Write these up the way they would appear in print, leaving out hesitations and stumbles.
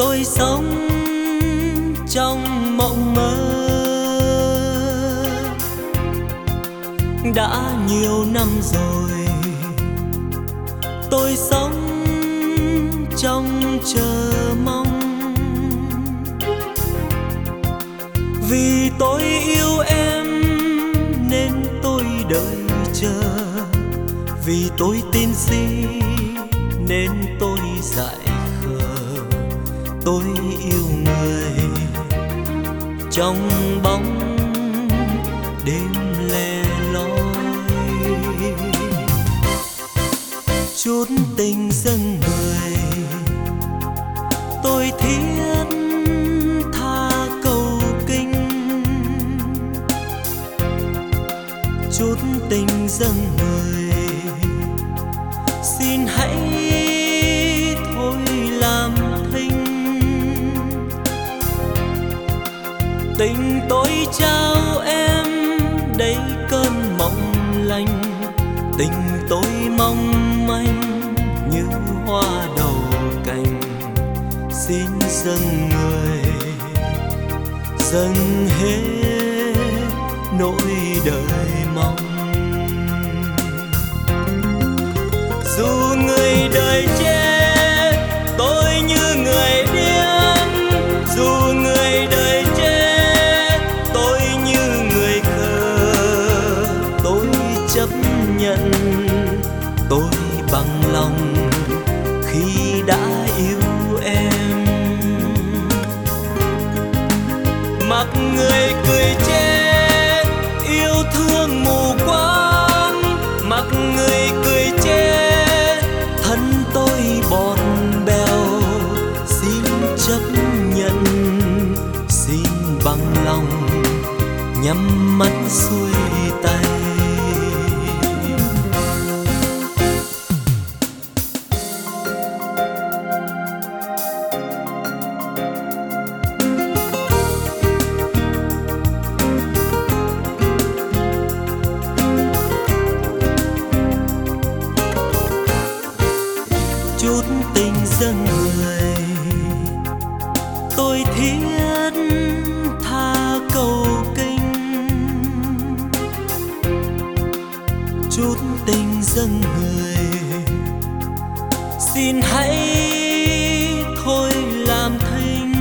tôi sống trong mộng mơ. Đã nhiều năm rồi tôi sống trong chờ mong, vì tôi yêu em nên tôi đợi chờ, vì tôi tin si nên tôi dại khờ. Tôi yêu người trong bóng đêm le lói, chút tình dâng người tôi thiết tha cầu kinh, chút tình dâng người xin hãy thôi làm thinh. Tình tôi trao em đây cơn mộng lành, tình tôi mong manh như hoa đầu cành. Xin dâng người dâng hết nỗi đời mong. Dù người đời chê tôi như người điên, dù người đời chê tôi như người khờ, tôi chấp nhận, tôi bằng lòng khi đã yêu em. Mặc người cười chê yêu thương mù quáng, mặc người cười chê thân tôi bọt bèo. Xin chấp nhận, xin bằng lòng nhắm mắt xuôi tay. Chút tình dâng người tôi thiết tha cầu kinh, chút tình dâng người xin hãy thôi làm thinh.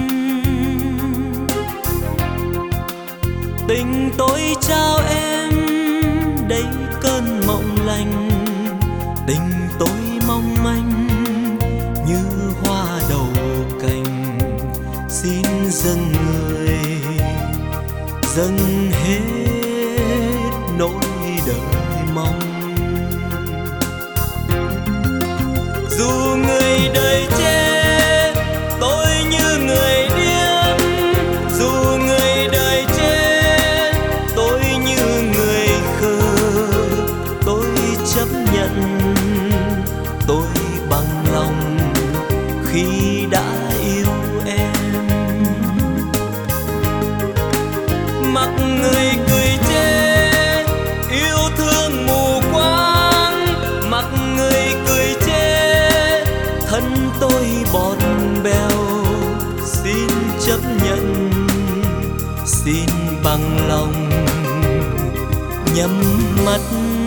Tình tôi trao em đây cơn mộng lành, tình tôi mong manh như hoa đầu cành. Xin dâng người dâng hết nỗi đời mong. Dù người đời chê tôi như người điên, dù người đời chê tôi như người khờ, tôi chấp nhận, tôi bằng lòng khi đã yêu em. Mặc người cười chê yêu thương mù quáng, mặc người cười chê thân tôi bọt bèo. Xin chấp nhận, xin bằng lòng nhắm mắt